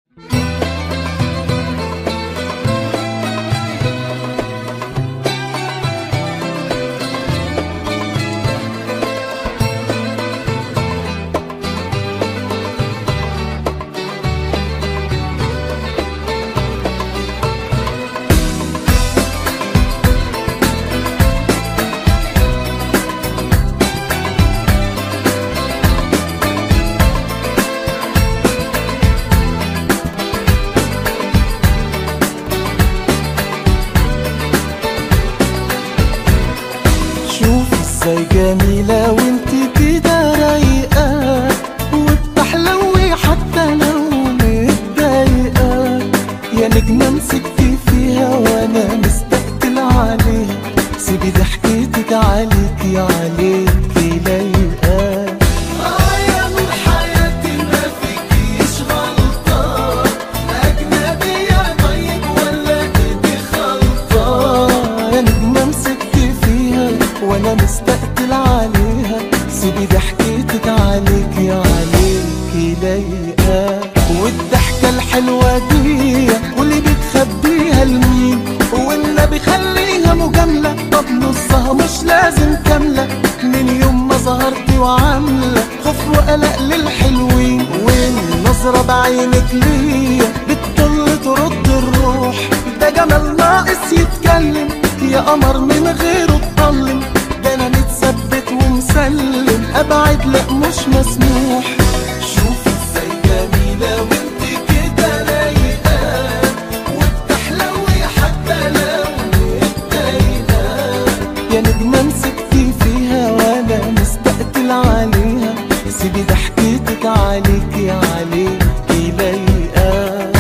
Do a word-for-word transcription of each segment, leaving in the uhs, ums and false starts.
ازاي جميلة وانتي كده رايقة وبتحلوي حتى لو متضايقة، يا نجمة مسكتي فيها وانا مستقتل عليها، سيبي ضحكتك عليكي عليكي لايقة. اه يا نور حياتي ما فيكيش غلطة، أجنبية طيب ولا ايدي خلطة، يا نجمة مسكتي فيها وانا مستقتل عليها، سيبي ضحكتك عليكي عليكي لايقة. والضحكة الحلوة دي واللي بتخبيها لمين، والنبي خليها مجاملة، طب نصها مش لازم كاملة، من يوم ما ظهرتي وعاملة خوف وقلق للحلوين، والنظرة بعينك ليا بتطل ترد الروح، ده جمال ناقص يتكلم، يا قمر من غيره اتطلم، ده انا متثبت ومسلم، ابعد لا مش مسموح. شوفي ازاي جميلة وانتي كده رايقة وبتحلوي حتى لو متضايقة، يا نجمة مسكتي فيها وانا مستقتل عليها، سيبي ضحكتك عليكي عليكي لايقة.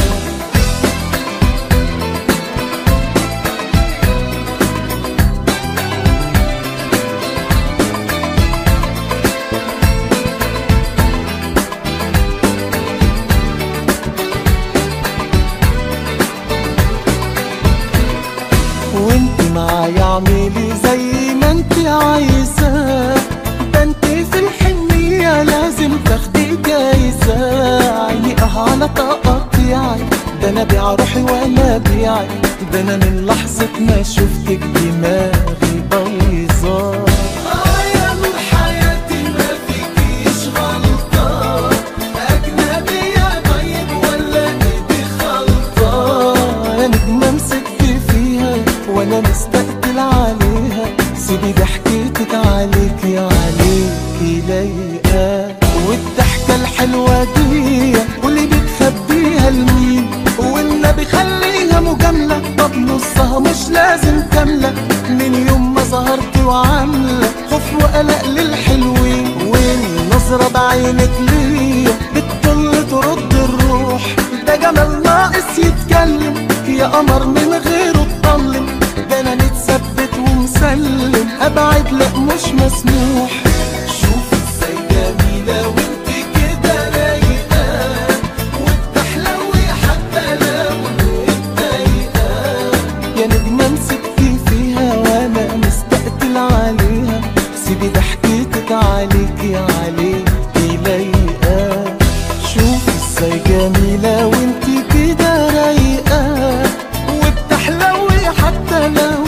وانتي معايا اعملي زي ما انتي عايزة، ده انتي في الحنية لازم تاخدي جايزة، عيني اه على تقطيعي، ده انا بيع روحي وانا بيعي، ده انا من لحظة ما شفتك دماغي بايظة. اه يا نور حياتي ما فيكيش غلطة، أجنبية طيب ولا ايدي خلطة، يا نجمة مسكتي فيها وانا مستقتل عليها، سيبي ضحكتك عليكي عليكي لايقة. والضحكة الحلوة دي واللي بتخبيها لمين، والنبي خليها مجاملة، طب نصها مش لازم كاملة، من يوم ما ظهرتي وعاملة خوف وقلق للحلوين، والنظرة بعينك ليا بتطل ترد الروح، ده جمال ناقص يتكلم، يا قمر من غيره اتطلم، ده انا متثبت ومسلم، ابعد لا مش مسموح. شوفي ازاي جميلة وانتي كده رايقة وبتحلوي حتى لو متضايقة، يا نجمة مسكتي فيها وانا مستقتل عليها، سيبي ضحكتك عليكي عليكي لايقة. شوفي ازاي جميلة وانتي كده رايقة وبتحلوي حتى لو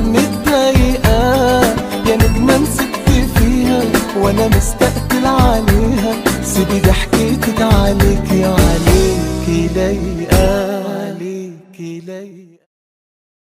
متضايقة، يا نجمة مسكتي فيها وانا مستقتل عليها، سيبي ضحكتك عليكي عليكي لايقة عليكي لايقة.